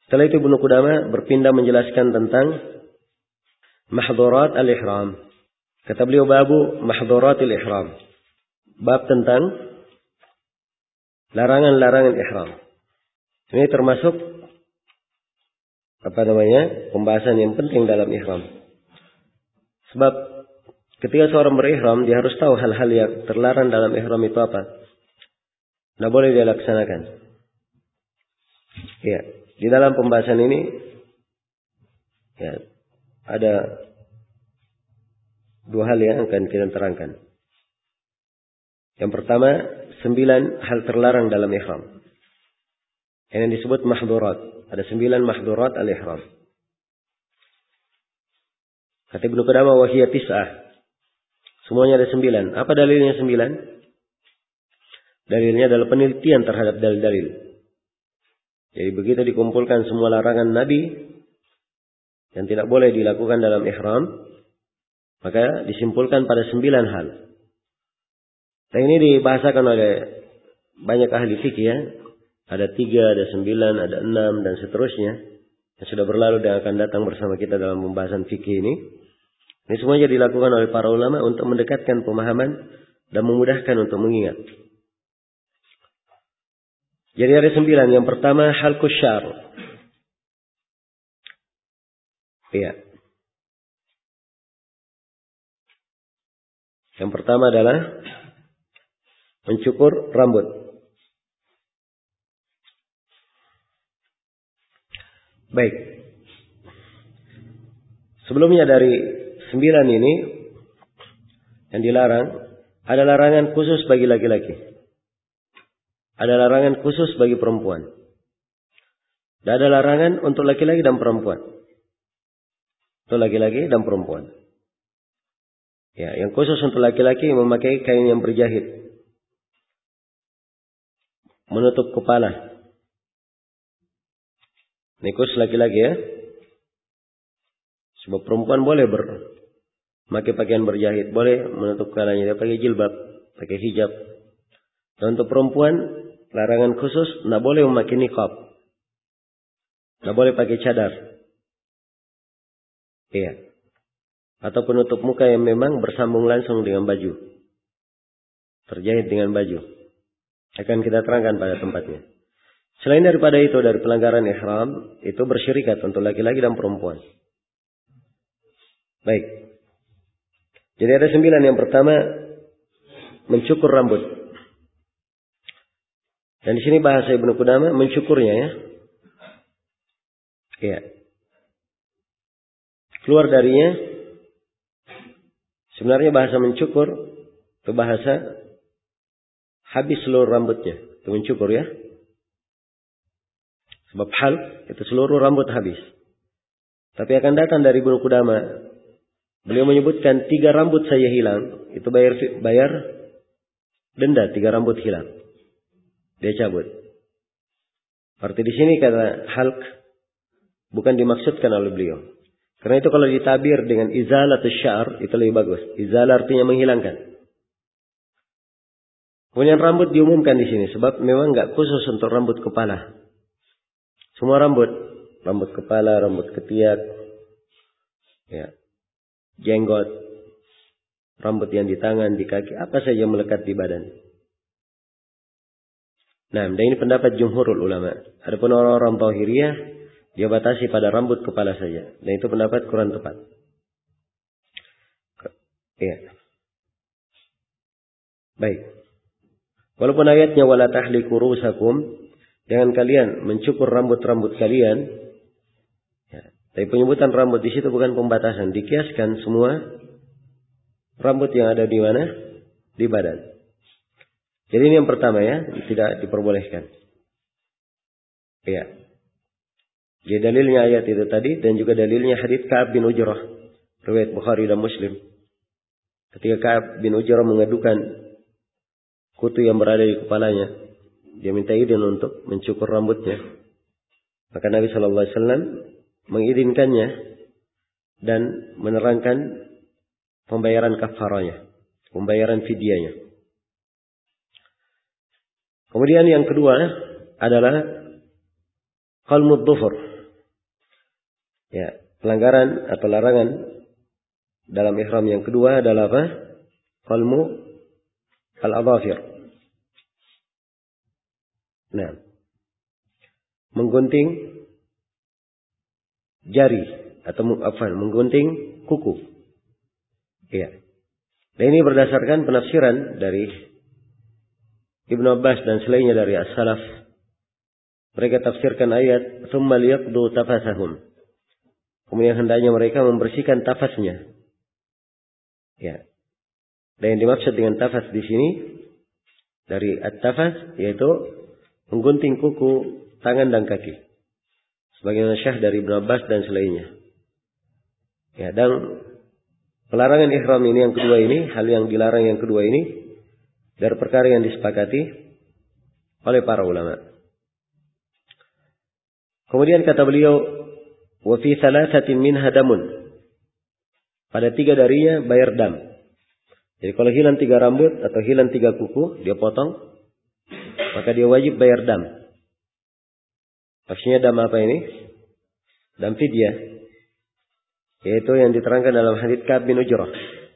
Setelah itu Ibnu Qudamah berpindah menjelaskan tentang mahdhurat al-ihram. Kata beliau babu mahdhurat al-ihram. Bab tentang larangan-larangan ihram. Ini termasuk pembahasan yang penting dalam ihram. Sebab ketika seorang berihram, dia harus tahu hal-hal yang terlarang dalam ihram itu apa. Tidak boleh dia laksanakan. Ya, di dalam pembahasan ini ya, ada dua hal yang akan kita terangkan. Yang pertama, 9 hal terlarang dalam ihram. Yang disebut mahdhurat. Ada 9 mahdhurat al-ihram. Kata Ibnu Qudamah wa hiya 9. Semuanya ada 9. Apa dalilnya 9? Dalilnya adalah penelitian terhadap dalil-dalil. Jadi begitu dikumpulkan semua larangan Nabi yang tidak boleh dilakukan dalam ihram, maka disimpulkan pada 9 hal. Dan ini dibahasakan oleh banyak ahli fikih ya. Ada 3, ada 9, ada 6 dan seterusnya. Yang sudah berlalu dan akan datang bersama kita dalam pembahasan fikih ini. Ini semuanya dilakukan oleh para ulama untuk mendekatkan pemahaman dan memudahkan untuk mengingat. Jadi ada 9. Yang pertama halqus syar. Iya. Yang pertama adalah mencukur rambut. Baik. Sebelumnya dari 9 ini yang dilarang, ada larangan khusus bagi laki-laki. Ada larangan khusus bagi perempuan. Dan ada larangan untuk laki-laki dan perempuan. Untuk laki-laki dan perempuan. Ya, yang khusus untuk laki-laki memakai kain yang berjahit. Menutup kepala. Ini khusus laki-laki ya. Sebab perempuan boleh memakai pakaian berjahit. Boleh menutup kepalanya. Dia pakai jilbab. Pakai hijab. Dan untuk perempuan, larangan khusus. Tidak boleh memakai niqab. Tidak boleh pakai cadar. Iya. Atau penutup muka yang memang bersambung langsung dengan baju. Terjahit dengan baju. Akan kita terangkan pada tempatnya. Selain daripada itu, dari pelanggaran ihram, itu bersyirikat untuk laki-laki dan perempuan. Baik. Jadi ada 9. Yang pertama, mencukur rambut. Dan di sini bahasa Ibnu Qudamah mencukurnya ya. Iya. Keluar darinya, sebenarnya bahasa mencukur, itu bahasa habis seluruh rambutnya. Itu mencukur ya. Sebab halq itu seluruh rambut habis. Tapi akan datang dari Ibnu Qudamah. Beliau menyebutkan 3 rambut saja hilang. Itu bayar denda 3 rambut hilang. Dia cabut. Arti di sini kata halq bukan dimaksudkan oleh beliau. Karena itu kalau ditabir dengan izalatus syar itu lebih bagus. Izalah artinya menghilangkan. Kemudian rambut diumumkan di sini sebab memang enggak khusus untuk rambut kepala. Semua rambut kepala, rambut ketiak, ya, jenggot, rambut yang di tangan, di kaki, apa saja yang melekat di badan. Nah, dan ini pendapat jumhurul ulama. Adapun orang-orang Zahiriyah, dia batasi pada rambut kepala saja. Dan itu pendapat kurang tepat. Ya. Baik. Walaupun ayatnya wala tahliku rusakum, jangan kalian mencukur rambut-rambut kalian. Ya. Tapi penyebutan rambut di situ bukan pembatasan. Dikiaskan semua rambut yang ada di mana? Di badan. Jadi ini yang pertama ya. Tidak diperbolehkan. Ya. Jadi dalilnya ayat itu tadi. Dan juga dalilnya hadits Ka'ab bin Ujrah. Riwayat Bukhari dan Muslim. Ketika Ka'ab bin Ujrah mengadukan kutu yang berada di kepalanya. Dia minta izin untuk mencukur rambutnya. Maka Nabi SAW mengizinkannya dan menerangkan pembayaran kafaranya, pembayaran fidyahnya. Kemudian yang kedua adalah qalmud dhufur. Ya, pelanggaran atau larangan dalam ihram yang kedua adalah apa? Qalmu al-adhafir. Nah, menggunting jari atau menggunting kuku. Ya. Dan ini berdasarkan penafsiran dari Ibnu Abbas dan selainnya dari as-salaf. Mereka tafsirkan ayat "Tsumma liyaqdu tafasahum." Kemudian hendaknya mereka membersihkan tafasnya. Ya. Dan yang dimaksud dengan tafas di sini dari at-tafas yaitu menggunting kuku tangan dan kaki. Sebagaimana syah dari Ibnu Abbas dan selainnya. Ya, dan pelarangan ihram ini yang kedua ini, hal yang dilarang yang kedua ini dari perkara yang disepakati oleh para ulama. Kemudian kata beliau, wa fi thalathatin minha damun. Pada 3 darinya bayar dam. Jadi kalau hilang 3 rambut atau hilang 3 kuku, dia potong, maka dia wajib bayar dam. Maksudnya dam apa ini? Dam fidyah. Yaitu yang diterangkan dalam hadits Ka'ab bin Ujrah.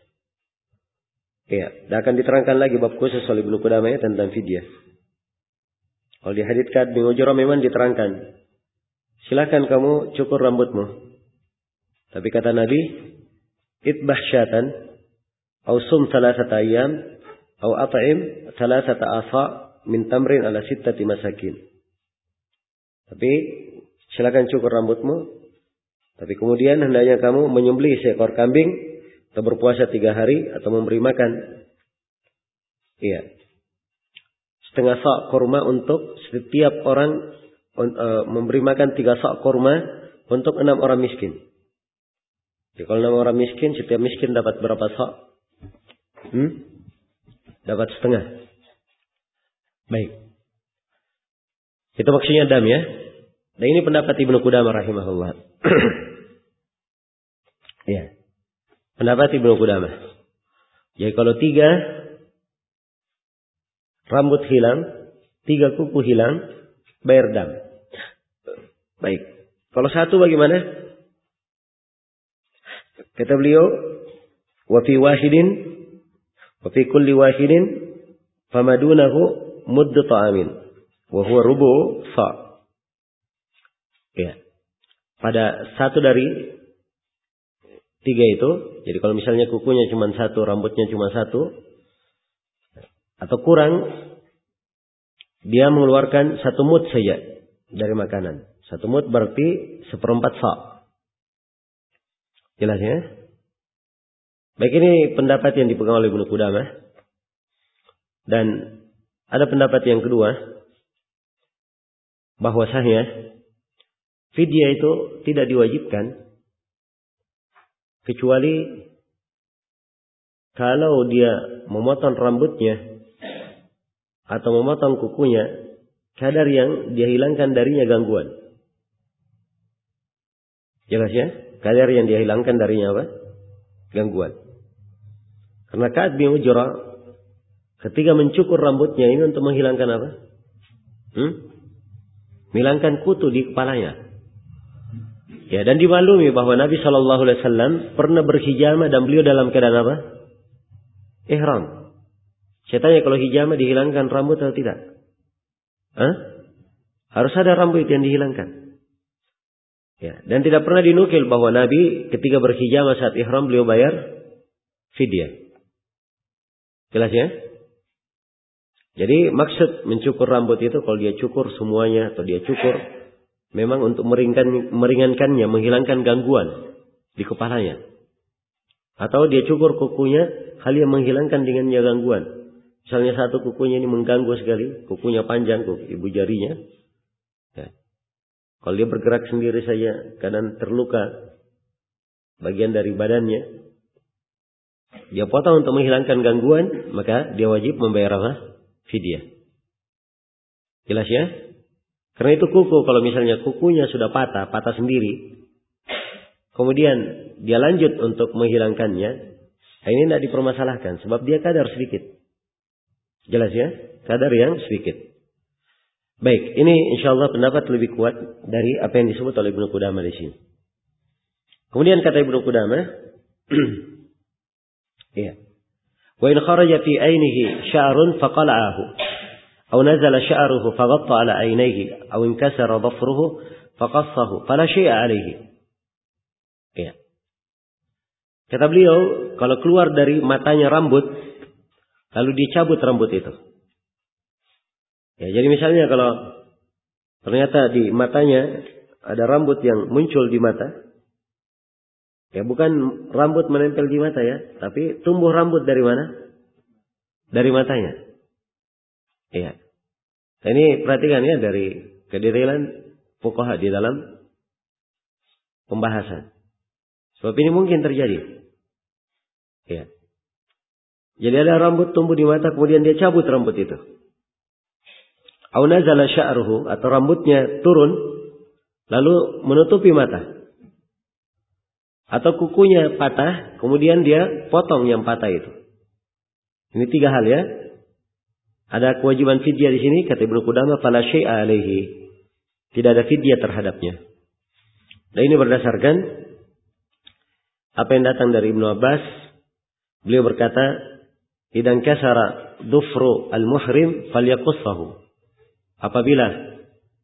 Ya, dan akan diterangkan lagi bab khusus oleh Ibnu Qudamah tentang fidyah. Kalau di hadits Ka'ab bin Ujrah memang diterangkan, silakan kamu cukur rambutmu. Tapi kata Nabi, itbah syatan, au sum 3 ayyam, au at'im 3 asa min tamrin ala 6 masakin. Tapi silakan cukur rambutmu. Tapi kemudian hendaknya kamu menyembelih seekor kambing atau berpuasa 3 hari atau memberi makan. Iya. Setengah sak kurma untuk setiap orang, memberi makan 3 sak kurma untuk 6 orang miskin. Jadi kalau 6 orang miskin, setiap miskin dapat berapa sak? Dapat setengah. Baik. Itu maksudnya dam ya. Dan ini pendapat Ibnu Qudamah rahimahullah. Ya. Pendapat Ibnu Qudamah. Jadi kalau 3 rambut hilang, 3 kuku hilang, bayar dam. Baik. Kalau 1 bagaimana? Kata beliau, wa fi wahidin, wa fi kulli wahidin, famadunahu muddu ta'amin, wa huwa rubu sa'. Ya. Pada 1 dari 3 itu, jadi kalau misalnya kukunya cuma 1, rambutnya cuma 1, atau kurang, dia mengeluarkan 1 mud saja dari makanan. 1 mud berarti 1/4 sa'. Jelas ya? Baik, ini pendapat yang dipegang oleh Ibnu Qudamah. Dan ada pendapat yang kedua, bahwasanya fidyah itu tidak diwajibkan kecuali kalau dia memotong rambutnya atau memotong kukunya kadar yang dia hilangkan darinya gangguan. Jelas ya? Kadar yang dia hilangkan darinya apa? Gangguan. Karena Ka'ab bin Ujrah ketika mencukur rambutnya ini untuk menghilangkan apa? Menghilangkan kutu di kepalanya. Ya, dan dimaklumi bahwa Nabi Shallallahu Alaihi Wasallam pernah berhijamah dan beliau dalam keadaan apa? Ihram. Saya tanya, kalau hijamah dihilangkan rambut atau tidak? Harus ada rambut yang dihilangkan. Ya, dan tidak pernah dinukil bahwa Nabi ketika berhijamah saat ihram beliau bayar fidyah. Jelas ya? Jadi maksud mencukur rambut itu kalau dia cukur semuanya atau dia cukur memang untuk meringankannya, menghilangkan gangguan di kepalanya. Atau dia cukur kukunya, hal yang menghilangkan dengannya gangguan. Misalnya 1 kukunya ini mengganggu sekali, kukunya panjang, kuku ibu jarinya. Ya. Kalau dia bergerak sendiri saja, kadang terluka bagian dari badannya, dia potong untuk menghilangkan gangguan, maka dia wajib membayar apa? Fidyah. Jelas ya? Karena itu kuku, kalau misalnya kukunya sudah patah sendiri, kemudian dia lanjut untuk menghilangkannya, ini tidak dipermasalahkan, sebab dia kadar sedikit. Jelas ya? Kadar yang sedikit. Baik, ini insyaallah pendapat lebih kuat dari apa yang disebut oleh Ibnu Qudamah di sini. Kemudian kata Ibnu Qudamah, iya. Wa in kharaja fi ainihi sya'run faqala'ahu aw nazala sya'ruhu faghatta 'ala ainihi aw inkasara dhafruhu faqassahu fala syai'a 'alaihi. Iya. Kata beliau, kalau keluar dari matanya rambut lalu dicabut rambut itu. Ya, jadi misalnya kalau ternyata di matanya ada rambut yang muncul di mata. Ya, bukan rambut menempel di mata ya, tapi tumbuh rambut dari mana? Dari matanya. Iya. Ini perhatikan ya dari kedetailan fuqaha di dalam pembahasan. Sebab ini mungkin terjadi. Iya. Jadi ada rambut tumbuh di mata, kemudian dia cabut rambut itu. Au nazala sya'ruhu, atau rambutnya turun lalu menutupi mata. Atau kukunya patah, kemudian dia potong yang patah itu. Ini 3 hal ya. Ada kewajiban fidyah di sini, kata Ibnu Qudamah, fala syai'a 'alaihi. Tidak ada fidyah terhadapnya. Dan ini berdasarkan apa yang datang dari Ibnu Abbas. Beliau berkata, "Idan kasara dhufru al-muhrim falyaqussahu." Apabila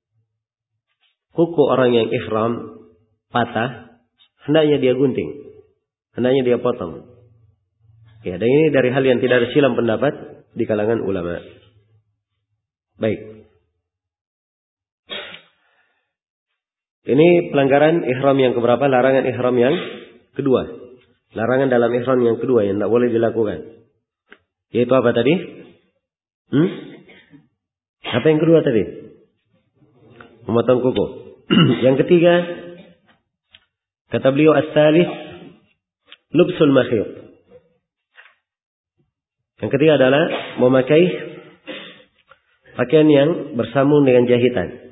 kuku orang yang ihram patah, hendaknya dia gunting. Hendaknya dia potong. Ya, dan ini dari hal yang tidak ada silang pendapat di kalangan ulama. Baik. Ini pelanggaran ihram yang keberapa? Larangan ihram yang kedua. Larangan dalam ihram yang kedua yang tidak boleh dilakukan. Yaitu apa tadi? Apa yang kedua tadi? Memotong kuku. Yang ketiga, kata beliau as-salis lubsul makhir. Yang ketiga adalah memakai pakaian yang bersambung dengan jahitan.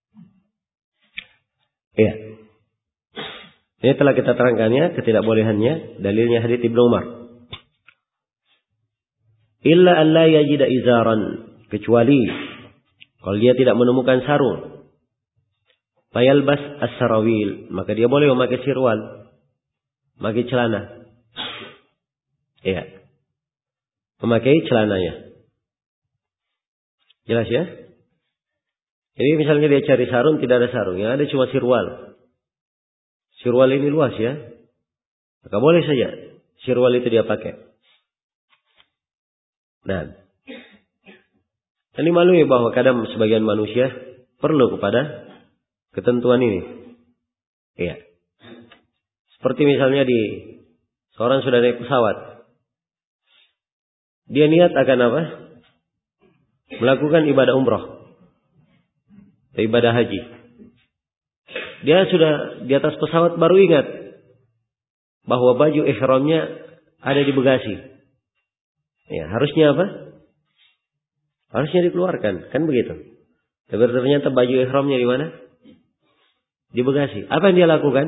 Iya. Ini telah kita terangkannya, ketidakbolehannya. Dalilnya hadits Ibnu Umar. Illa an la yajida izaran, kecuali kalau dia tidak menemukan sarung. Fayalbas as-sarawil, maka dia boleh memakai sirwal, memakai celana. Iya. Memakai celananya. Jelas ya? Jadi misalnya dia cari sarung, tidak ada sarung, yang ada cuma sirwal. Sirwal ini luas ya. Maka boleh saja sirwal itu dia pakai. Nah, ini maklumi bahwa kadang sebagian manusia perlu kepada ketentuan ini. Iya. Seperti misalnya seorang sudah naik pesawat. Dia niat akan apa? Melakukan ibadah umrah. Ibadah haji. Dia sudah di atas pesawat baru ingat bahwa baju ihramnya ada di bagasi. Ya, harusnya apa? Harusnya dikeluarkan, kan begitu. Tapi ternyata baju ihramnya di mana? Di bagasi. Apa yang dia lakukan?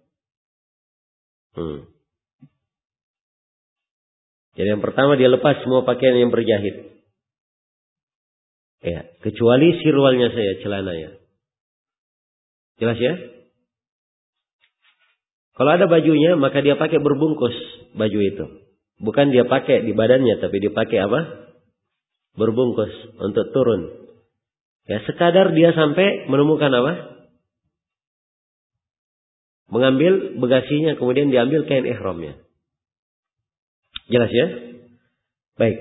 Jadi yang pertama dia lepas semua pakaian yang berjahit. Ya, kecuali sirwalnya saya, celananya. Jelas ya? Kalau ada bajunya, maka dia pakai berbungkus baju itu. Bukan dia pakai di badannya, tapi dia pakai apa? Berbungkus untuk turun. Ya, sekadar dia sampai menemukan apa? Mengambil bagasinya, kemudian diambil kain ihramnya. Jelas ya? Baik.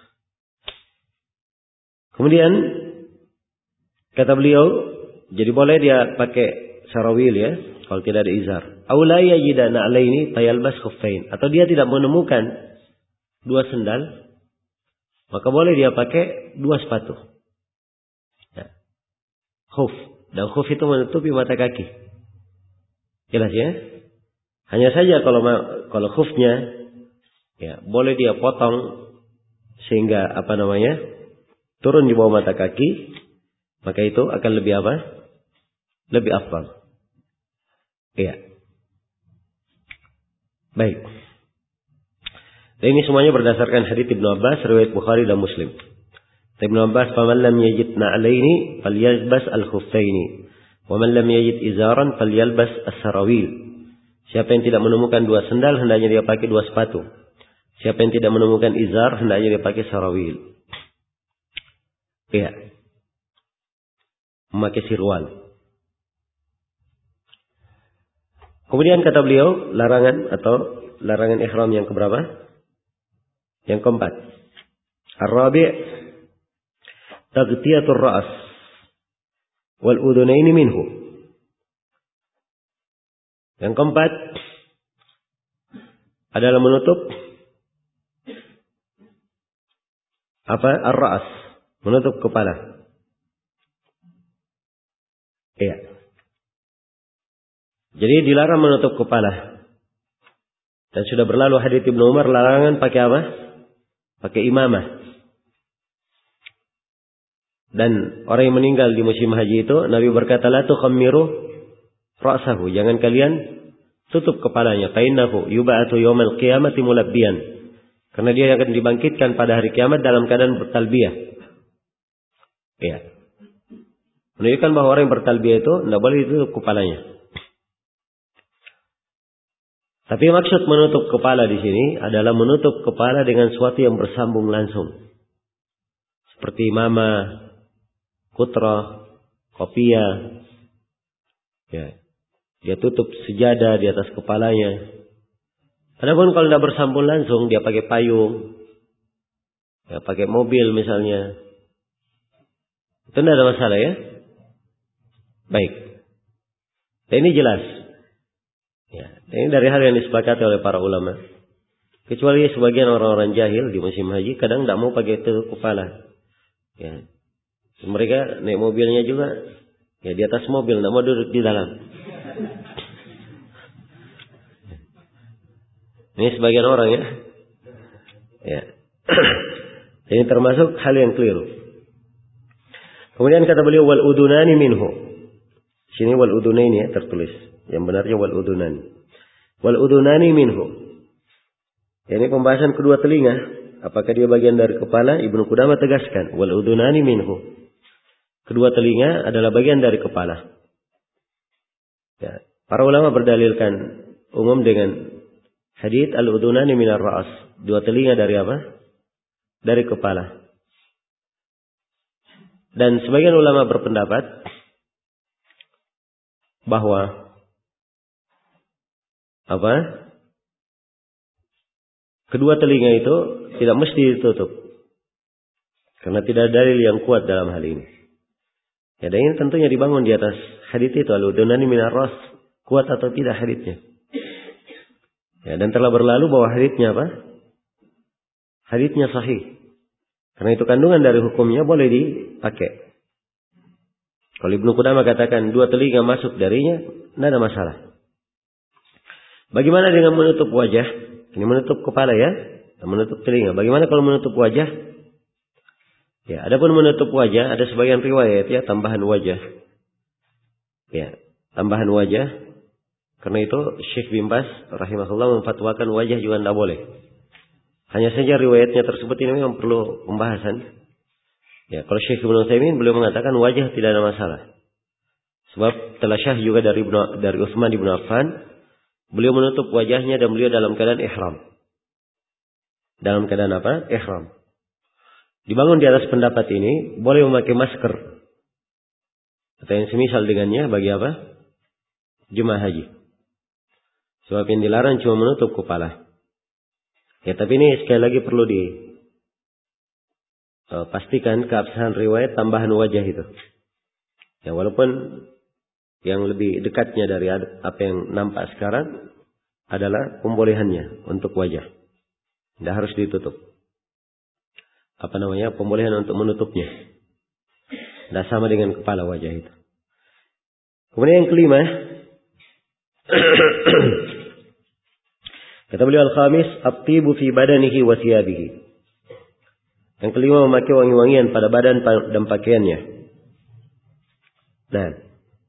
Kemudian kata beliau, jadi boleh dia pakai sarawil ya, kalau tidak ada izar. Aw la yajida na'laini fayalbas khuffain. Atau dia tidak menemukan 2 sendal, maka boleh dia pakai 2 sepatu. Ya. Khuf. Dan khuf itu menutupi mata kaki. Jelas ya? Hanya saja kalau khufnya ya, boleh dia potong sehingga turun di bawah mata kaki, maka itu akan lebih apa? Lebih afdal. Iya. Baik. Dan ini semuanya berdasarkan hadits Ibnu Abbas, riwayat Bukhari dan Muslim. Ibnu Abbas, "Faman lam yajid na'laini falyalbas al-khuffaini, wa man lam yajid izaran falyalbas as-sarawil." Siapa yang tidak menemukan 2 sendal, hendaknya dia pakai 2 sepatu. Siapa yang tidak menemukan izar, hendaknya dia pakai sarawil. Iya. Memakai sirwal. Kemudian kata beliau, larangan ihram yang keberapa? Yang keempat. Ar-rabi' taghtiyatur ra's wal udhunaini minhu. Yang keempat adalah menutup ar-ra's, menutup kepala. Iya. Jadi dilarang menutup kepala. Dan sudah berlalu hadits Ibnu Umar larangan pakai apa? Pakai imamah. Dan orang yang meninggal di musim haji itu, Nabi berkata, la tukhammiru ra'sahu. Jangan kalian tutup kepalanya. Fa innahu yub'atsu yaumal qiyamati mulabbiyan. Karena dia akan dibangkitkan pada hari kiamat dalam keadaan bertalbiyah. Ya. Menunjukkan bahwa orang yang bertalbiyah itu tidak boleh ditutup kepalanya. Tapi maksud menutup kepala di sini adalah menutup kepala dengan sesuatu yang bersambung langsung. Seperti imamah, kutrah, kopiah. Ya. Dia tutup sejadah di atas kepalanya. Adapun kalau tidak bersambung langsung, dia pakai payung. Ya, pakai mobil misalnya. Itu tidak ada masalah ya. Baik. Dan ini jelas. Ya, ini dari hal yang disepakati oleh para ulama. Kecuali sebagian orang-orang jahil di musim haji kadang tidak mau pakai tutup kepala. Ya. Mereka naik mobilnya juga ya di atas mobil, tidak mau duduk di dalam. Ini sebagian orang ya. Ya. Ini termasuk hal yang keliru. Kemudian kata beliau wal udunani minhu. Sini wal udunaini ya tertulis. Yang benarnya wal udunani. Wal udunani minhu. Ini pembahasan kedua telinga. Apakah dia bagian dari kepala? Ibnu Qudamah tegaskan. Wal udunani minhu. Kedua telinga adalah bagian dari kepala. Ya. Para ulama berdalilkan umum dengan hadits al-udunani minar ra's. Dua telinga dari apa? Dari kepala. Dan sebagian ulama berpendapat bahwa kedua telinga itu tidak mesti ditutup. Karena tidak ada dalil yang kuat dalam hal ini. Ya, dan ini tentunya dibangun di atas hadits itu. Al-udunani minar ra's. Kuat atau tidak haditsnya. Ya, dan telah berlalu bahwa haditsnya apa? Haditsnya sahih. Karena itu kandungan dari hukumnya boleh dipakai. Kalau Ibnu Qudamah katakan dua telinga masuk darinya, tidak ada masalah. Bagaimana dengan menutup wajah? Ini menutup kepala ya, menutup telinga. Bagaimana kalau menutup wajah? Ya, adapun menutup wajah ada sebagian riwayat ya tambahan wajah. Ya, tambahan wajah. Karena itu Syekh bin Baz rahimahullah memfatwakan wajah juga tidak boleh. Hanya saja riwayatnya tersebut ini memang perlu pembahasan. Ya, kalau Syekh Ibnu Utsaimin beliau mengatakan wajah tidak ada masalah. Sebab telah syah juga dari Utsman bin Affan. Beliau menutup wajahnya dan beliau dalam keadaan ihram. Dalam keadaan apa? Ihram. Dibangun di atas pendapat ini, boleh memakai masker. Atau yang semisal dengannya bagi apa? Jemaah haji. Sebab yang dilarang cuma menutup kepala. Ya, tapi ini sekali lagi perlu pastikan keabsahan riwayat tambahan wajah itu. Ya, walaupun yang lebih dekatnya dari apa yang nampak sekarang adalah pembolehannya untuk wajah. Tidak harus ditutup. Pembolehan untuk menutupnya. Tidak sama dengan kepala wajah itu. Kemudian yang kelima. Kata beliau al-khamis. At-tibu fi badanihi wa thiyabihi. Yang kelima memakai wangi-wangian pada badan dan pakaiannya. Nah.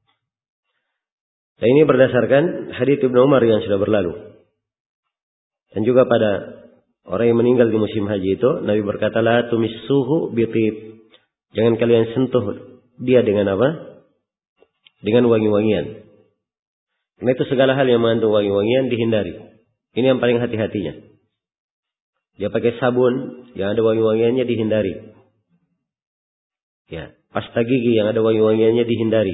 Dan ini berdasarkan hadits Ibnu Umar yang sudah berlalu. Dan juga pada orang yang meninggal di musim haji itu, Nabi berkata, la tumissuhu bitib. Jangan kalian sentuh dia dengan apa? Dengan wangi-wangian. Karena itu segala hal yang mengandung wangi-wangian dihindari. Ini yang paling hati-hatinya. Dia pakai sabun yang ada wangi-wangiannya dihindari. Ya, pasta gigi yang ada wangi-wangiannya dihindari.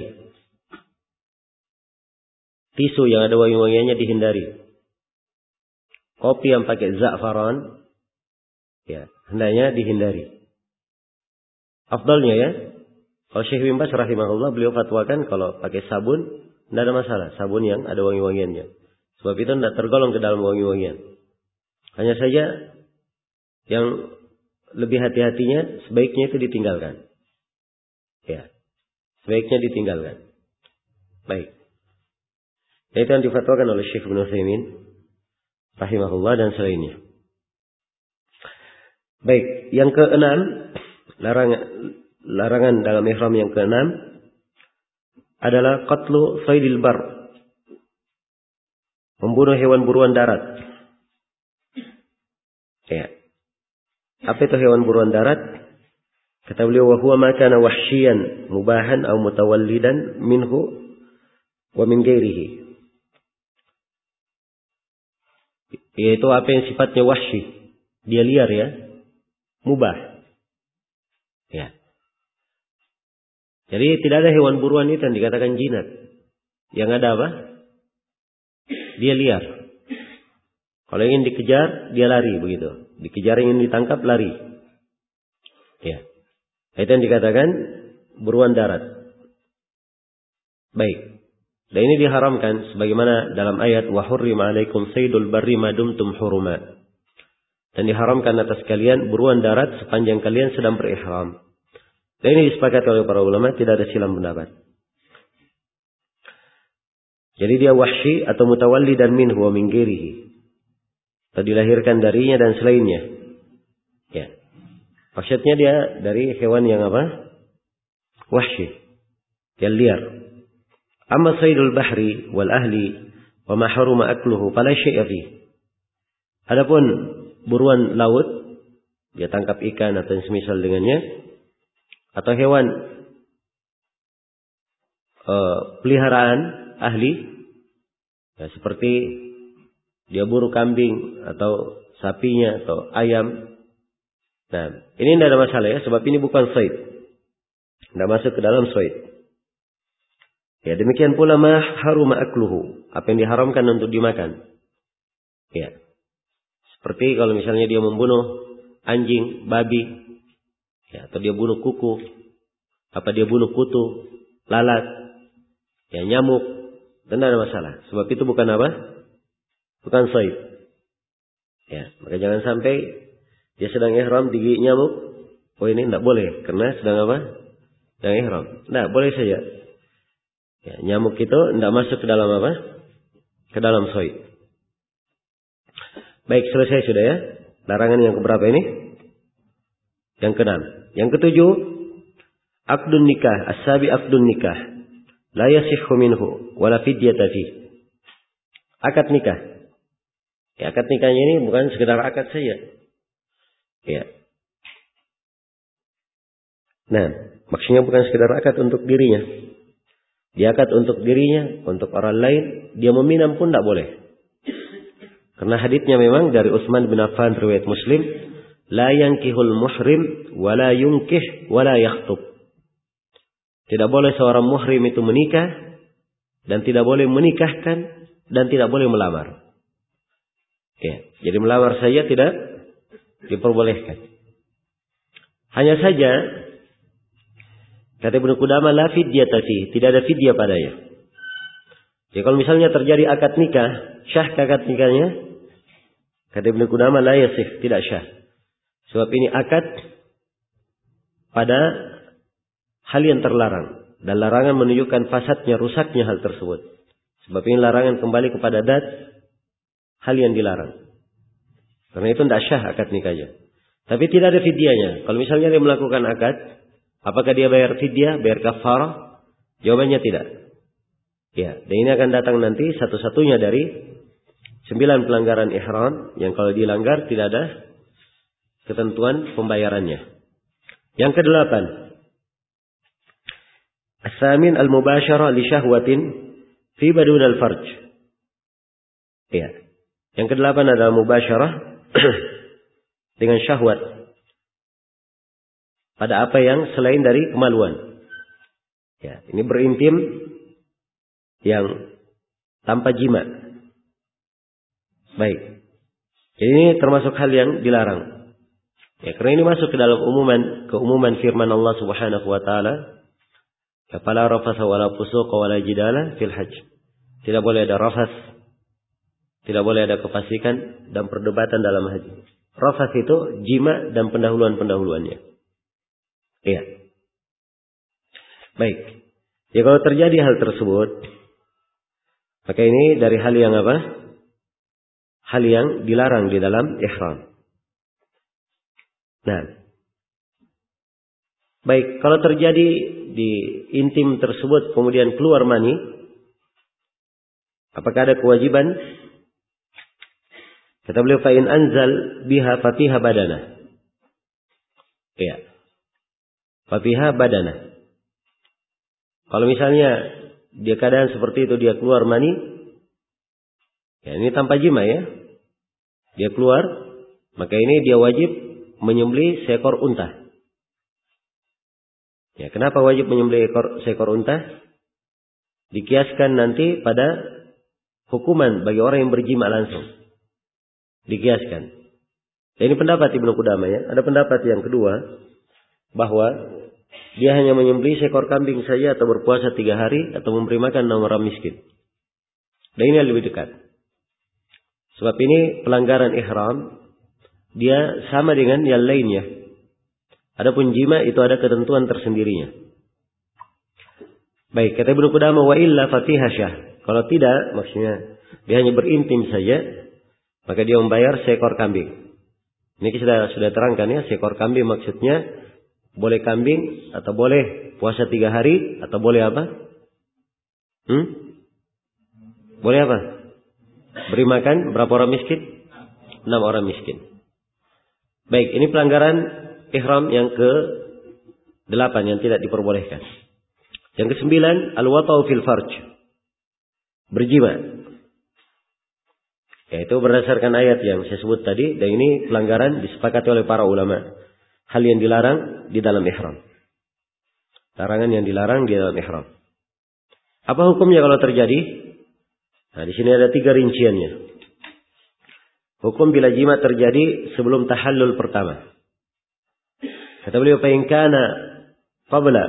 Tisu yang ada wangi-wangiannya dihindari. Kopi yang pakai za'faran, ya, hendaknya dihindari. Afdalnya ya, kalau Syekh bin Baz rahimahullah beliau fatwakan kalau pakai sabun tidak ada masalah, sabun yang ada wangi-wangiannya. Sebab itu tidak tergolong ke dalam wangi-wangian. Hanya saja yang lebih hati-hatinya sebaiknya itu ditinggalkan. Ya, sebaiknya ditinggalkan. Baik. Itu yang difatwakan oleh Syekh bin Utsaimin rahimahullah dan selainnya. Baik, yang keenam, larangan dalam ihram yang keenam adalah qatlu saydil bar. Membunuh hewan buruan darat. Ya. Apa itu hewan buruan darat? Kata beliau, wa huwa ma kana wahsyian mubahan aw mutawallidan minhu wa min ghairihi. Yaitu apa yang sifatnya wahsy, dia liar ya, mubah. Ya. Jadi tidak ada hewan buruan itu yang dikatakan jinat. Yang ada apa? Dia liar. Kalau ingin dikejar, dia lari begitu. Dikejar ingin ditangkap, lari. Ya. Itu yang dikatakan buruan darat. Baik. Dan ini diharamkan sebagaimana dalam ayat wa hurrima 'alaikum saydul barri ma dumtum huruma. Dan diharamkan atas kalian buruan darat sepanjang kalian sedang berihram. Dan ini disepakati oleh para ulama, tidak ada silang pendapat. Jadi dia wahsy atau mutawalli dan minhu wa min ghairihi. Atau dilahirkan darinya dan selainnya. Ya. Maksudnya dia dari hewan yang apa? Wahsy. Yang liar. Amma saydul bahri wal ahli wa ma haruma akluhu fala syai'a fi. Adapun buruan laut, dia tangkap ikan atau yang semisal dengannya, atau hewan peliharaan ahli, ya, seperti dia buru kambing atau sapinya atau ayam. Nah, ini tidak ada masalah ya, sebab ini bukan sayd. Tidak masuk ke dalam sayd. Ya, demikian pula ma haruma akluhu, apa yang diharamkan untuk dimakan. Ya. Seperti kalau misalnya dia membunuh anjing, babi, ya, atau dia bunuh kuku, apa dia bunuh kutu, lalat, ya, nyamuk, dan tidak ada masalah. Sebab itu bukan apa? Bukan sayd. Ya, maka jangan sampai dia sedang ihram digigit nyamuk. Oh, ini tidak boleh karena sedang apa? Sedang ihram. Nah, boleh saja. Ya, nyamuk itu tidak masuk ke dalam apa? Ke dalam sayd. Baik, selesai sudah ya. Larangan yang keberapa ini? Yang keenam. Yang ketujuh, aqdun nikah, as-sabi aqdun nikah. La yasihhu minhu wala fidyata fi. Akad nikah. Ya, akad nikahnya ini bukan sekedar akad saja. Ya. Nah, maksudnya bukan sekedar akad untuk dirinya. Dia akad untuk dirinya, untuk orang lain, dia meminang pun tidak boleh. Karena haditsnya memang dari Utsman bin Affan riwayat Muslim, la yankihul muhrim wa la yunkih wa la yakhtub. Tidak boleh seorang muhrim itu menikah dan tidak boleh menikahkan dan tidak boleh melamar. Ya, jadi melamar saja tidak diperbolehkan. Hanya saja kata Ibnu Qudamah, la fidyata fi, tidak ada fidyah padanya. Jadi kalau misalnya terjadi akad nikah, syah akad nikahnya, kata Ibnu Qudamah, la yasih, tidak syah. Sebab ini akad pada hal yang terlarang. Dan larangan menunjukkan fasadnya, rusaknya hal tersebut. Sebab ini larangan kembali kepada dat hal yang dilarang. Karena itu tidak syah akad nikahnya. Tapi tidak ada fidyahnya. Kalau misalnya dia melakukan akad, apakah dia bayar fidyah, bayar kafarah? Jawabannya tidak. Ya, dan ini akan datang nanti satu-satunya dari 9 pelanggaran ihram yang kalau dilanggar tidak ada ketentuan pembayarannya. Yang ke-8. As-samin al-mubasyarah li syahwatin fi badunal farj. Ya. Yang kedelapan adalah mubasyarah dengan syahwat pada apa yang selain dari kemaluan. Ya, ini berintim yang tanpa jima. Baik. Jadi ini termasuk hal yang dilarang. Ya, karena ini masuk ke dalam keumuman firman Allah Subhanahu wa taala, "Fala rafasa wala fusuqa wala jidala fil hajj." Tidak boleh ada rafas, tidak boleh ada kefasikan dan perdebatan dalam haji. Rafas itu jima dan pendahuluan-pendahuluannya. Iya. Baik. Ya kalau terjadi hal tersebut, maka ini dari hal yang apa? Hal yang dilarang di dalam ihram. Nah. Baik, kalau terjadi di intim tersebut kemudian keluar mani, apakah ada kewajiban? Kata beliau, fa'in anzal biha fatiha badana. Iya. Fatiha badana. Kalau misalnya dia keadaan seperti itu, dia keluar mani, ya ini tanpa jima ya. Dia keluar, maka ini dia wajib menyembelih seekor unta. Ya, kenapa wajib menyembelih seekor unta? Dikiaskan nanti pada hukuman bagi orang yang berjima langsung. Dikiaskan. Dan ini pendapat Ibnu Qudamah ya. Ada pendapat yang kedua, bahwa dia hanya menyembelih seekor kambing saja atau berpuasa 3 hari atau memberi makan 6 orang miskin. Dan ini lebih dekat. Sebab ini pelanggaran ihram, dia sama dengan yang lainnya. Adapun jima itu ada ketentuan tersendirinya. Baik, kata Ibnu Qudamah, wa illa fatihah. Kalau tidak, maksudnya dia hanya berintim saja, maka dia membayar seekor kambing. Ini kita sudah terangkan ya, seekor kambing maksudnya boleh kambing atau boleh puasa 3 hari atau boleh apa? Boleh apa? Beri makan berapa orang miskin? 6 orang miskin. Baik, ini pelanggaran ihram yang ke-8 yang tidak diperbolehkan. Yang ke-9, al-wata'u fil farj. Berjima. Yaitu berdasarkan ayat yang saya sebut tadi, dan ini pelanggaran disepakati oleh para ulama. Hal yang dilarang di dalam ihram. Larangan yang dilarang di dalam ihram. Apa hukumnya kalau terjadi? Nah, di sini ada 3 rinciannya. Hukum bila jima terjadi sebelum tahallul pertama. Kata beliau, fa in kana qabla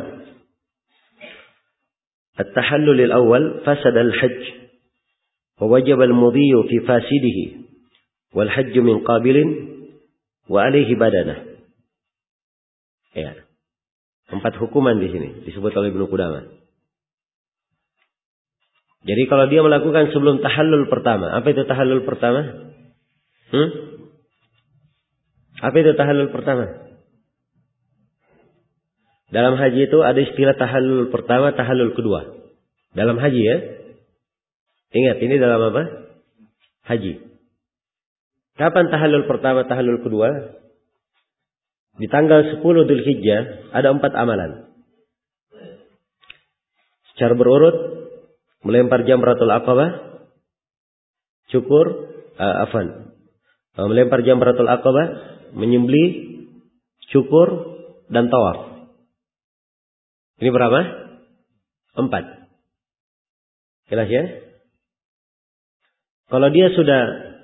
at-tahallul al-awwal fasada al-hajj wa wajaba al-mudhi fi fasidihi wal hajj min qabilin wa alayhi badanah. Ya. 4 hukuman di sini disebut oleh Ibnu Qudamah. Jadi kalau dia melakukan sebelum tahallul pertama, apa itu tahallul pertama? Apa itu tahallul pertama? Dalam haji itu ada istilah tahallul pertama, tahallul kedua. Dalam haji ya. Ingat, ini dalam apa? Haji. Kapan tahallul pertama, tahallul kedua? Di tanggal 10 Dzulhijjah ada 4 amalan. Secara berurut, melempar jamratul aqabah, melempar jamratul aqabah, menyembelih, cukur, dan tawaf. Ini berapa? 4. Jelas ya? Kalau dia sudah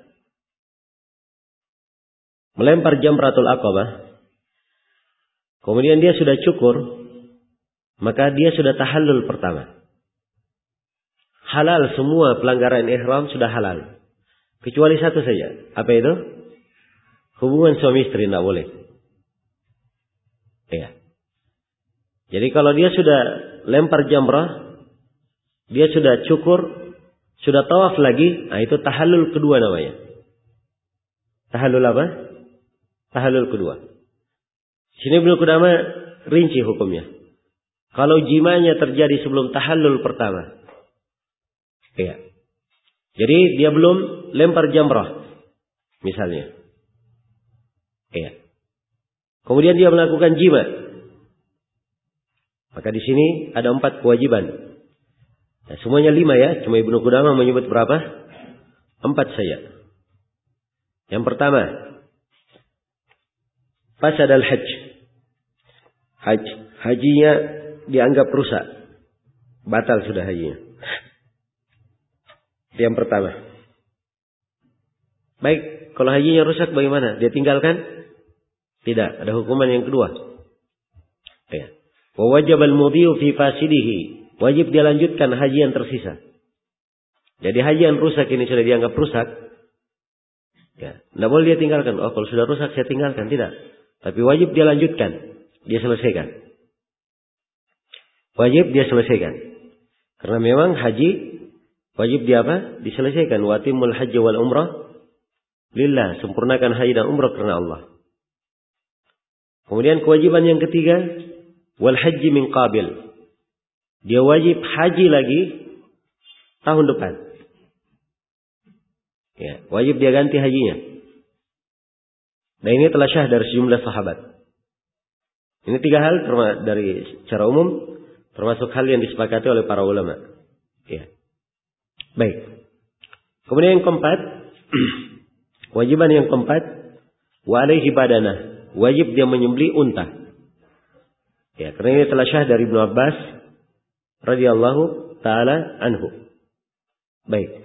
melempar jamratul aqabah, kemudian dia sudah cukur, maka dia sudah tahallul pertama. Halal, semua pelanggaran ihram sudah halal. Kecuali satu saja. Apa itu? Hubungan suami istri tidak boleh. Ya. Jadi kalau dia sudah lempar jamrah, dia sudah cukur, sudah tawaf lagi, nah itu tahallul kedua namanya. Tahallul apa? Tahallul kedua. Sini Ibnu Qudamah rinci hukumnya. Kalau jimanya terjadi sebelum tahallul pertama. Ya. Jadi dia belum lempar jamrah. Misalnya. Ya. Kemudian dia melakukan jima. Maka di sini ada 4 kewajiban. Nah, semuanya 5 ya. Cuma Ibnu Qudamah menyebut berapa? 4 saja. Yang pertama, fasadal hajj. Hajinya dianggap rusak. Batal sudah hajinya. Itu yang pertama. Baik, kalau hajinya rusak bagaimana? Dia tinggalkan? Tidak, ada hukuman yang kedua. Ya. Wa wajibal mudhi'u fi fasidihi. Wajib dia lanjutkan haji yang tersisa. Jadi haji yang rusak ini sudah dianggap rusak. Ya, tidak boleh dia tinggalkan. Oh, kalau sudah rusak saya tinggalkan. Tidak. Tapi wajib dia lanjutkan. Dia selesaikan. Wajib dia selesaikan. Karena memang haji wajib dia apa? Diselesaikan. Wa atimul hajj wal umrah lillah. Sempurnakan haji dan umrah karena Allah. Kemudian kewajiban yang ketiga, wal haji min qabil. Dia wajib haji lagi tahun depan. Ya, wajib dia ganti hajinya. Dan ini telah syah dari sejumlah sahabat. Ini 3 hal dari secara umum, termasuk hal yang disepakati oleh para ulama. Ya. Baik. Kemudian yang keempat, wajiban yang keempat, wa alaihi badanah. Wajib dia menyembelih unta. Ya, karena ini telah syah dari Ibnu Abbas radhiyallahu taala anhu. Baik.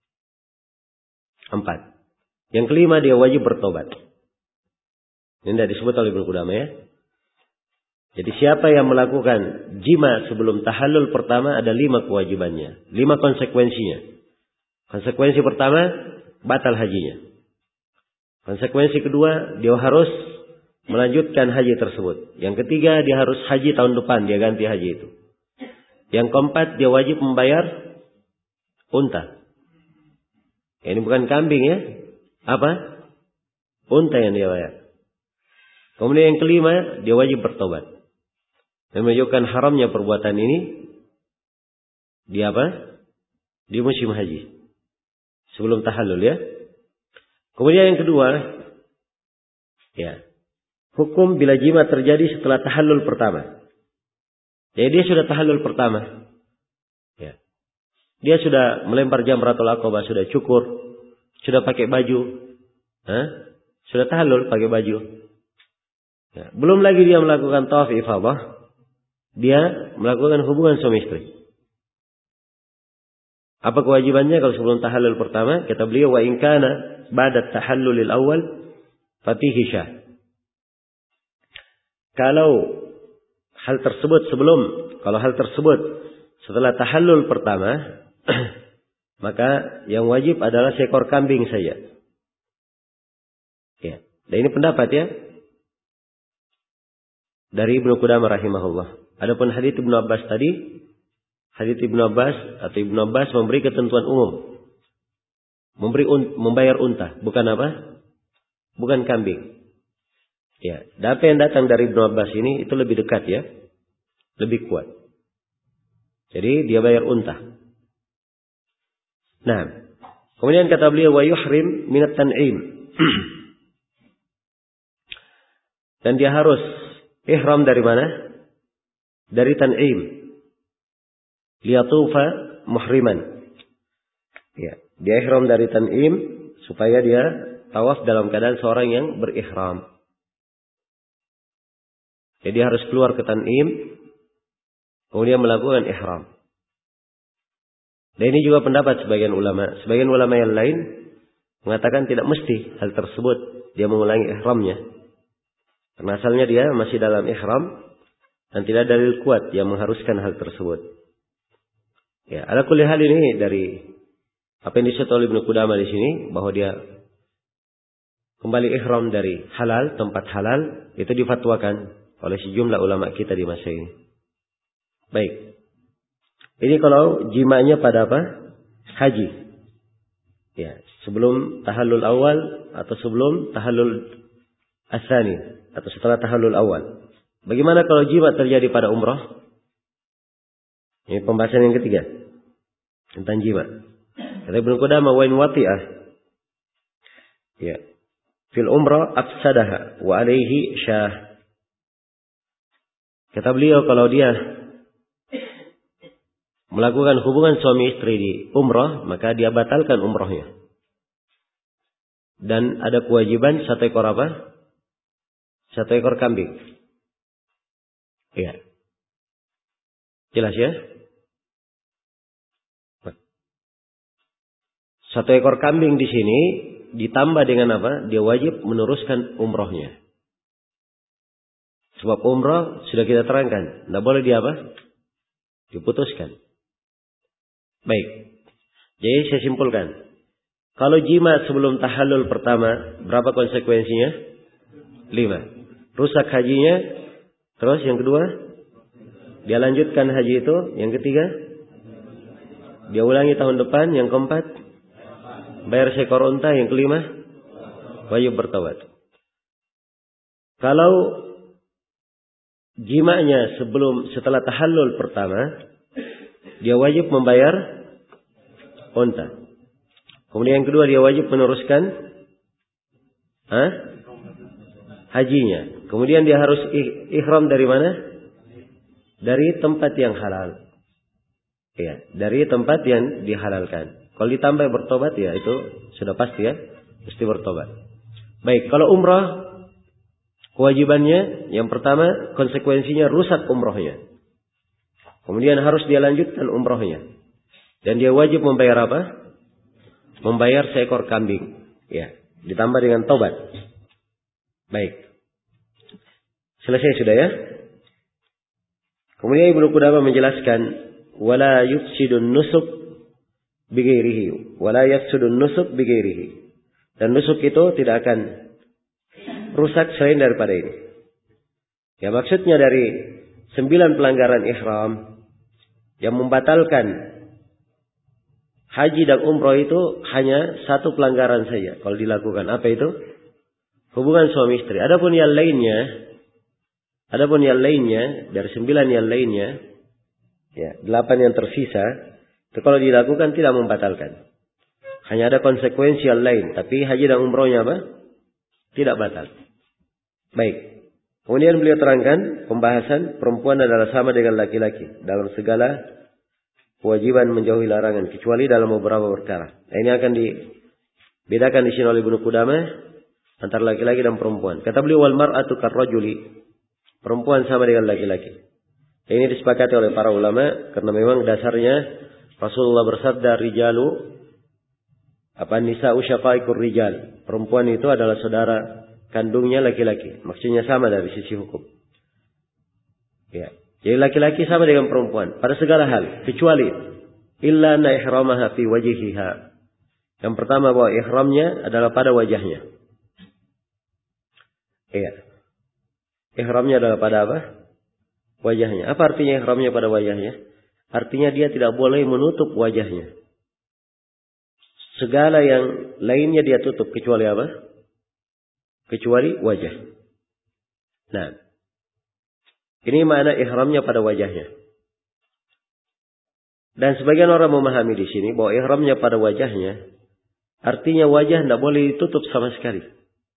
4. Yang kelima, dia wajib bertobat. Ini tidak disebut oleh Ibnu Qudamah ya. Jadi siapa yang melakukan jima sebelum tahallul pertama, ada 5 kewajibannya. 5 konsekuensinya. Konsekuensi pertama, batal hajinya. Konsekuensi kedua, dia harus melanjutkan haji tersebut. Yang ketiga, dia harus haji tahun depan, dia ganti haji itu. Yang keempat, dia wajib membayar unta. Ini bukan kambing ya. Apa? Unta yang dia bayar. Kemudian yang kelima, dia wajib bertobat. Dan menunjukkan haramnya perbuatan ini di apa? Di musim haji. Sebelum tahallul ya. Kemudian yang kedua, ya. Hukum bila jima terjadi setelah tahallul pertama. Jadi dia sudah tahallul pertama. Ya. Dia sudah melempar jamratul aqabah, sudah cukur, sudah pakai baju. Sudah tahallul pakai baju. Ya. Belum lagi dia melakukan tawaf ifadah. Dia melakukan hubungan suami istri. Apa kewajibannya kalau sebelum tahallul pertama? Kata beliau, wa in kana ba'da tahallulil awal fatihi syah. Kalau hal tersebut setelah tahallul pertama, maka yang wajib adalah seekor kambing saja. Ya. Dan ini pendapat ya dari Ibnu Qudamah rahimahullah. Adapun hadits Ibnu Abbas tadi, hadits Ibnu Abbas memberi ketentuan umum. Membayar unta, bukan apa? Bukan kambing. Ya, apa yang datang dari Ibnu Abbas ini itu lebih dekat ya. Lebih kuat. Jadi dia bayar unta. Nah, kemudian kata beliau wa yuhrim minat tan'im. Dan dia harus ihram dari mana? Dari tan'im. Liyatufa muhriman. Ya, dia ihram dari tan'im supaya dia tawaf dalam keadaan seorang yang berihram. Jadi harus keluar ke tan'im, kemudian melakukan ihram. Dan ini juga pendapat sebagian ulama. Sebagian ulama yang lain mengatakan tidak mesti hal tersebut dia mengulangi ihramnya. Karena asalnya dia masih dalam ihram dan tidak ada dalil kuat yang mengharuskan hal tersebut. Ya, ala kulli hal ini dari apa yang disebut oleh Ibnu Qudamah di sini, bahwa dia kembali ihram dari halal, tempat halal, itu difatwakan oleh sejumlah ulama kita di masa ini. Baik. Ini kalau jimanya pada apa? Haji. Ya, sebelum tahallul awal atau sebelum tahallul asani atau setelah tahallul awal. Bagaimana kalau jima terjadi pada umrah? Ini pembahasan yang ketiga tentang jima. Kata Ibnu Qudamah wa in wati'ah. Ya. Fil umrah afsadaha wa alaihi syah. Kata beliau kalau dia melakukan hubungan suami istri di umrah, maka dia batalkan umrahnya. Dan ada kewajiban 1 ekor apa? 1 ekor kambing. Iya. Jelas ya? 1 ekor kambing di sini ditambah dengan apa? Dia wajib meneruskan umrahnya. Sebab umrah sudah kita terangkan, tidak boleh dia apa? Diputuskan. Baik. Jadi saya simpulkan. Kalau jima sebelum tahallul pertama, berapa konsekuensinya? 5. Rusak hajinya. Terus yang kedua, dia lanjutkan haji itu. Yang ketiga, dia ulangi tahun depan. Yang keempat, bayar seekor unta. Yang kelima, wajib bertaubat. Kalau jimanya setelah tahallul pertama, dia wajib membayar unta. Kemudian yang kedua, dia wajib meneruskan hajinya. Kemudian dia harus ihram dari mana? Dari tempat yang halal. Ya, dari tempat yang dihalalkan. Kalau ditambah bertobat, ya itu sudah pasti ya, mesti bertobat. Baik, kalau umrah, kewajibannya yang pertama, konsekuensinya rusak umrahnya. Kemudian harus dia lanjutkan umrahnya. Dan dia wajib membayar apa? Membayar seekor kambing. Ya, ditambah dengan tobat. Baik. Selesai sudah ya? Kemudian Ibnu Qudamah menjelaskan, wala yufsidun nusuk bighairihi, wala yafsudun nusuk bighairihi. Dan nusuk itu tidak akan rusak selain daripada ini. Ya, maksudnya dari 9 pelanggaran ihram yang membatalkan haji dan umrah itu hanya 1 pelanggaran saja kalau dilakukan. Apa itu? Hubungan suami istri. Adapun yang lainnya dari 9 yang lainnya, ya 8 yang tersisa, itu kalau dilakukan tidak membatalkan. Hanya ada konsekuensi yang lain, tapi haji dan umrahnya apa? Tidak batal. Baik. Kemudian beliau terangkan pembahasan perempuan adalah sama dengan laki-laki dalam segala kewajiban menjauhi larangan kecuali dalam beberapa perkara. Nah, ini akan dibedakan di sini oleh Ibnu Qudamah antara laki-laki dan perempuan. Kata beliau, wal mar'atu karrajuli, perempuan sama dengan laki-laki. Ini disepakati oleh para ulama karena memang dasarnya Rasulullah bersabda, rijalu nisa'u syaqaiqur rijal. Perempuan itu adalah saudara kandungnya laki-laki. Maksudnya sama dari sisi hukum. Ya. Jadi laki-laki sama dengan perempuan pada segala hal, kecuali illa na ihramaha fi wajhiha. Yang pertama, bahwa ihramnya adalah pada wajahnya. Iya. Ihramnya adalah pada apa? Wajahnya. Apa artinya ihramnya pada wajahnya? Artinya dia tidak boleh menutup wajahnya. Segala yang lainnya dia tutup kecuali apa? Kecuali wajah. Nah, ini makna ihramnya pada wajahnya. Dan sebagian orang memahami di sini bahwa ihramnya pada wajahnya, artinya wajah tidak boleh ditutup sama sekali.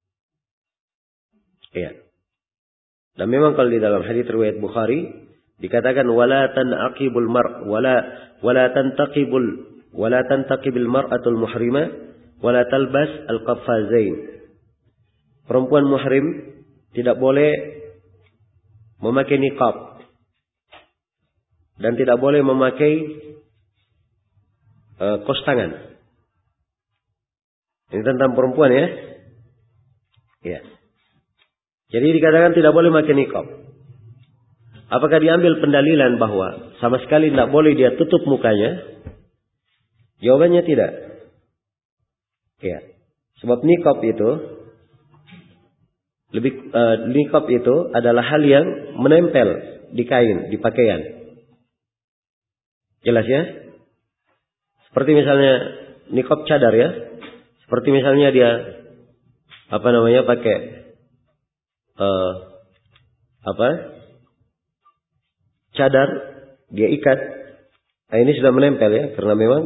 Iya. Dan memang kalau di dalam hadits riwayat Bukhari dikatakan wala tanaqibul mar'atul muhrima wala talbas al-qaffazain. Perempuan muhrim tidak boleh memakai niqab dan tidak boleh memakai kos tangan. Ini tentang perempuan ya. Ya. Jadi dikatakan tidak boleh memakai niqab. Apakah diambil pendalilan bahwa sama sekali tidak boleh dia tutup mukanya? Jawabannya tidak. Ya. Sebab niqab itu adalah hal yang menempel di kain, di pakaian. Jelas ya? Seperti misalnya niqab cadar ya. Seperti misalnya dia pakai cadar, dia ikat. Nah, ini sudah menempel ya, karena memang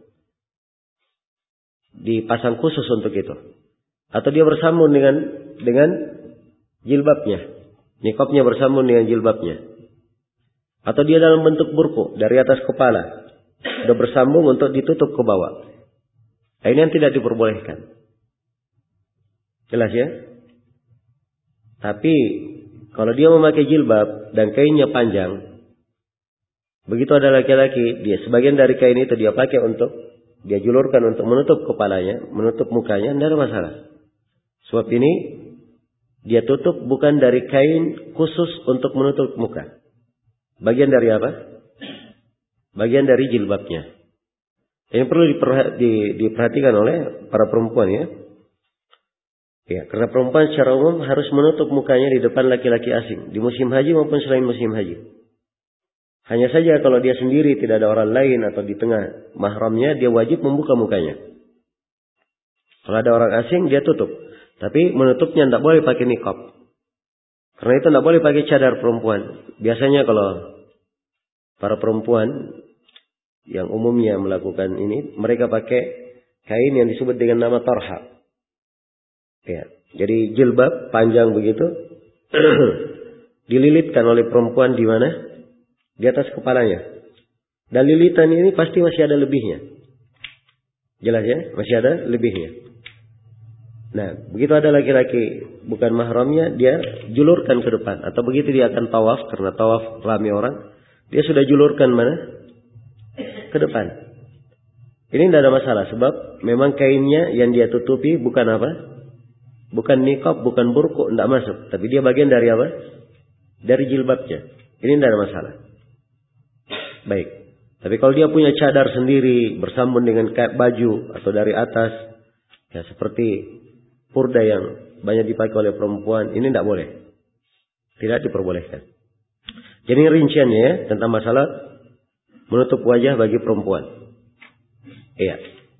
dipasang khusus untuk itu. Atau dia bersambung dengan jilbabnya. Niqabnya bersambung dengan jilbabnya. Atau dia dalam bentuk burku dari atas kepala. Sudah bersambung untuk ditutup ke bawah. Nah, ini yang tidak diperbolehkan. Jelas ya? Tapi kalau dia memakai jilbab dan kainnya panjang, begitu ada laki-laki, dia sebagian dari kain itu dia pakai untuk, dia julurkan untuk menutup kepalanya, menutup mukanya, tidak ada masalah. Sebab ini dia tutup bukan dari kain khusus untuk menutup muka. Bagian dari apa? Bagian dari jilbabnya. Ini perlu diperhatikan oleh para perempuan ya. Ya, karena perempuan secara umum harus menutup mukanya di depan laki-laki asing, di musim haji maupun selain musim haji. Hanya saja kalau dia sendiri tidak ada orang lain atau di tengah mahramnya, dia wajib membuka mukanya. Kalau ada orang asing dia tutup, tapi menutupnya tidak boleh pakai niqab. Karena itu tidak boleh pakai cadar perempuan. Biasanya kalau para perempuan yang umumnya melakukan ini, mereka pakai kain yang disebut dengan nama tarha. Ya, jadi jilbab panjang begitu dililitkan oleh perempuan di mana? Di atas kepalanya. Dan lilitan ini pasti masih ada lebihnya. Jelas ya? Masih ada lebihnya. Nah, begitu ada laki-laki bukan mahramnya, dia julurkan ke depan. Atau begitu dia akan tawaf, karena tawaf ramai orang, dia sudah julurkan mana? Ke depan. Ini tidak ada masalah, sebab memang kainnya yang dia tutupi bukan apa? Bukan niqab, bukan burku, tidak masuk. Tapi dia bagian dari apa? Dari jilbabnya. Ini tidak ada masalah. Baik. Tapi kalau dia punya cadar sendiri, bersambung dengan baju, atau dari atas, ya seperti purda yang banyak dipakai oleh perempuan, ini tidak boleh. Tidak diperbolehkan. Jadi rinciannya ya, tentang masalah menutup wajah bagi perempuan. Iya.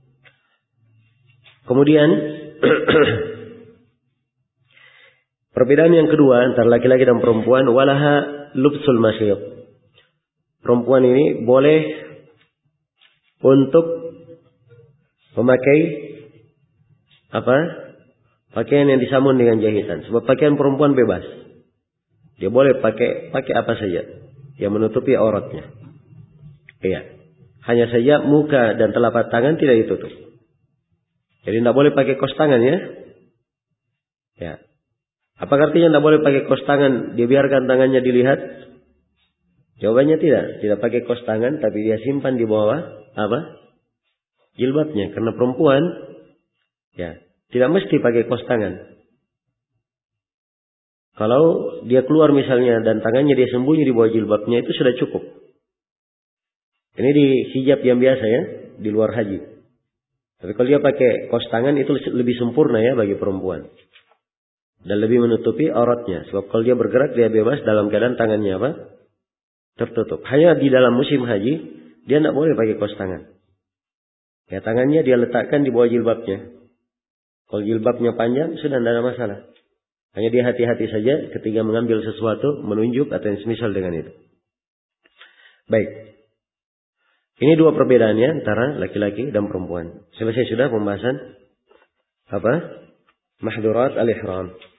Kemudian perbedaan yang kedua antara laki-laki dan perempuan, walaha lubsul masyid. Perempuan ini boleh untuk memakai apa? Pakaian yang disambung dengan jahitan. Sebab pakaian perempuan bebas. Dia boleh pakai apa saja yang menutupi auratnya. Iya. Hanya saja muka dan telapak tangan tidak ditutup. Jadi tidak boleh pakai kos tangan ya. Ya. Apa artinya tidak boleh pakai kos tangan? Dia biarkan tangannya dilihat? Jawabannya tidak. Tidak pakai kos tangan, tapi dia simpan di bawah apa? Jilbabnya. Karena perempuan ya tidak mesti pakai kos tangan. Kalau dia keluar misalnya dan tangannya dia sembunyi di bawah jilbabnya, itu sudah cukup. Ini di hijab yang biasa ya, di luar haji. Tapi kalau dia pakai kos tangan itu lebih sempurna ya bagi perempuan. Dan lebih menutupi auratnya. Sebab kalau dia bergerak dia bebas dalam keadaan tangannya apa? Tertutup. Hanya di dalam musim haji dia tidak boleh pakai kos tangan. Ya tangannya dia letakkan di bawah jilbabnya. Kalau jilbabnya panjang sudah tidak ada masalah. Hanya dia hati-hati saja ketika mengambil sesuatu, menunjuk atau yang semisal dengan itu. Baik. Ini dua perbedaannya antara laki-laki dan perempuan. Selesai sudah pembahasan apa? Mahdurat al-ihram.